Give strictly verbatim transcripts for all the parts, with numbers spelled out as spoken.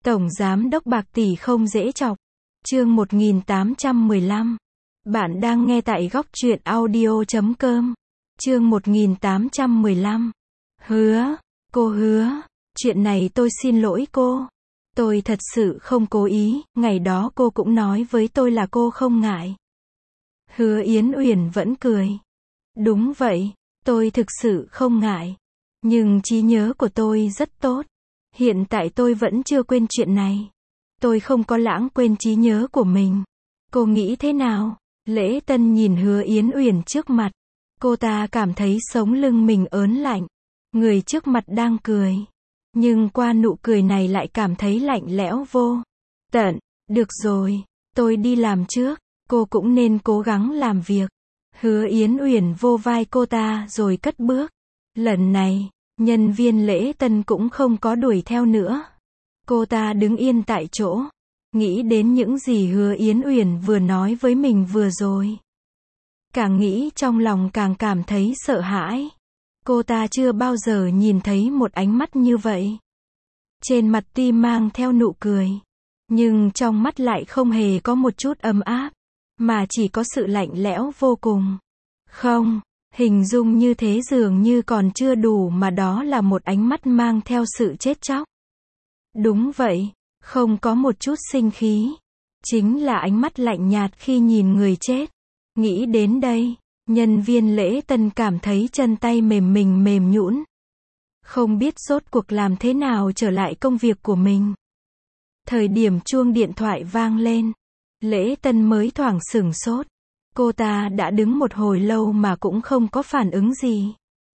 Tổng giám đốc bạc tỷ không dễ chọc. Chương một nghìn tám trăm mười lăm. Bạn đang nghe tại góc truyện audio chấm com. Chương một nghìn tám trăm mười lăm. Hứa, cô hứa, chuyện này tôi xin lỗi cô. Tôi thật sự không cố ý, ngày đó cô cũng nói với tôi là cô không ngại. Hứa Yến Uyển vẫn cười. Đúng vậy, tôi thực sự không ngại. Nhưng trí nhớ của tôi rất tốt. Hiện tại tôi vẫn chưa quên chuyện này. Tôi không có lãng quên trí nhớ của mình. Cô nghĩ thế nào? Lễ Tân nhìn Hứa Yến Uyển trước mặt. Cô ta cảm thấy sống lưng mình ớn lạnh. Người trước mặt đang cười. Nhưng qua nụ cười này lại cảm thấy lạnh lẽo vô tận. Được rồi, tôi đi làm trước. Cô cũng nên cố gắng làm việc. Hứa Yến Uyển vô vai cô ta rồi cất bước. Lần này, nhân viên Lễ Tân cũng không có đuổi theo nữa. Cô ta đứng yên tại chỗ, nghĩ đến những gì Hứa Yến Uyển vừa nói với mình vừa rồi. Càng nghĩ trong lòng càng cảm thấy sợ hãi. Cô ta chưa bao giờ nhìn thấy một ánh mắt như vậy. Trên mặt tuy mang theo nụ cười, nhưng trong mắt lại không hề có một chút ấm áp, mà chỉ có sự lạnh lẽo vô cùng. Không, hình dung như thế dường như còn chưa đủ mà đó là một ánh mắt mang theo sự chết chóc. Đúng vậy, không có một chút sinh khí. Chính là ánh mắt lạnh nhạt khi nhìn người chết. Nghĩ đến đây, nhân viên Lễ Tân cảm thấy chân tay mềm mình mềm nhũn. Không biết rốt cuộc làm thế nào trở lại công việc của mình. Thời điểm chuông điện thoại vang lên, Lễ Tân mới thoảng sửng sốt. Cô ta đã đứng một hồi lâu mà cũng không có phản ứng gì.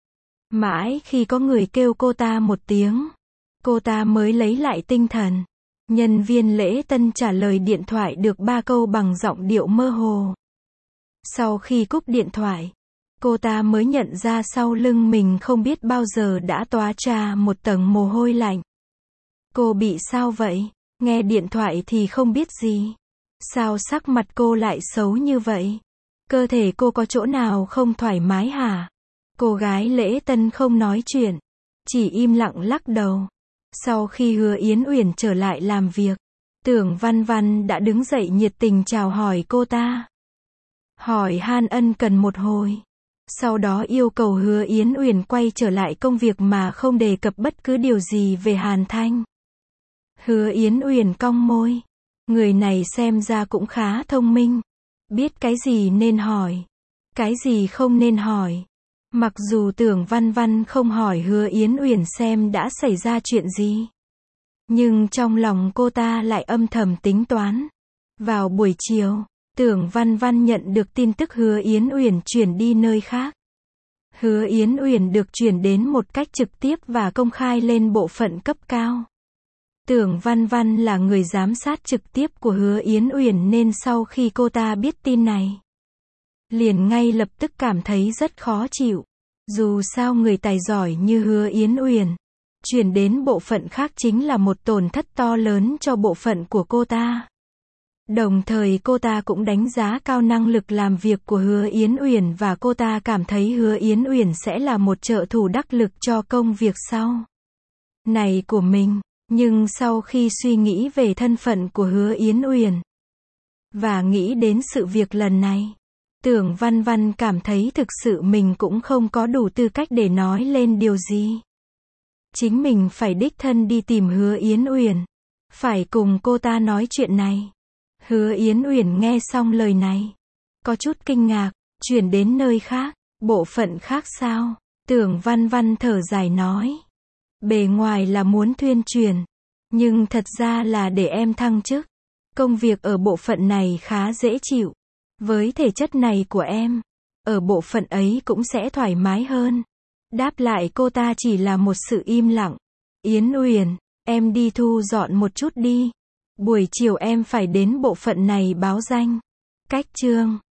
Mãi khi có người kêu cô ta một tiếng, cô ta mới lấy lại tinh thần. Nhân viên Lễ Tân trả lời điện thoại được ba câu bằng giọng điệu mơ hồ. Sau khi cúp điện thoại, cô ta mới nhận ra sau lưng mình không biết bao giờ đã toát ra một tầng mồ hôi lạnh. Cô bị sao vậy? Nghe điện thoại thì không biết gì. Sao sắc mặt cô lại xấu như vậy? Cơ thể cô có chỗ nào không thoải mái hả? Cô gái Lễ Tân không nói chuyện, chỉ im lặng lắc đầu. Sau khi Hứa Yến Uyển trở lại làm việc, Tưởng Văn Văn đã đứng dậy nhiệt tình chào hỏi cô ta. Hỏi han ân cần một hồi. Sau đó yêu cầu Hứa Yến Uyển quay trở lại công việc mà không đề cập bất cứ điều gì về Hàn Thanh. Hứa Yến Uyển cong môi. Người này xem ra cũng khá thông minh. Biết cái gì nên hỏi, cái gì không nên hỏi. Mặc dù Tưởng Văn Văn không hỏi Hứa Yến Uyển xem đã xảy ra chuyện gì, nhưng trong lòng cô ta lại âm thầm tính toán. Vào buổi chiều, Tưởng Văn Văn nhận được tin tức Hứa Yến Uyển chuyển đi nơi khác. Hứa Yến Uyển được chuyển đến một cách trực tiếp và công khai lên bộ phận cấp cao. Tưởng Văn Văn là người giám sát trực tiếp của Hứa Yến Uyển nên sau khi cô ta biết tin này, liền ngay lập tức cảm thấy rất khó chịu. Dù sao người tài giỏi như Hứa Yến Uyển, chuyển đến bộ phận khác chính là một tổn thất to lớn cho bộ phận của cô ta. Đồng thời cô ta cũng đánh giá cao năng lực làm việc của Hứa Yến Uyển và cô ta cảm thấy Hứa Yến Uyển sẽ là một trợ thủ đắc lực cho công việc sau này của mình. Nhưng sau khi suy nghĩ về thân phận của Hứa Yến Uyển và nghĩ đến sự việc lần này, Tưởng Văn Văn cảm thấy thực sự mình cũng không có đủ tư cách để nói lên điều gì. Chính mình phải đích thân đi tìm Hứa Yến Uyển, phải cùng cô ta nói chuyện này. Hứa Yến Uyển nghe xong lời này, có chút kinh ngạc. Chuyển đến nơi khác, bộ phận khác sao? Tưởng Văn Văn thở dài nói. Bề ngoài là muốn tuyên truyền, nhưng thật ra là để em thăng chức. Công việc ở bộ phận này khá dễ chịu. Với thể chất này của em, ở bộ phận ấy cũng sẽ thoải mái hơn. Đáp lại cô ta chỉ là một sự im lặng. Yến Uyển, em đi thu dọn một chút đi. Buổi chiều em phải đến bộ phận này báo danh. Cách chương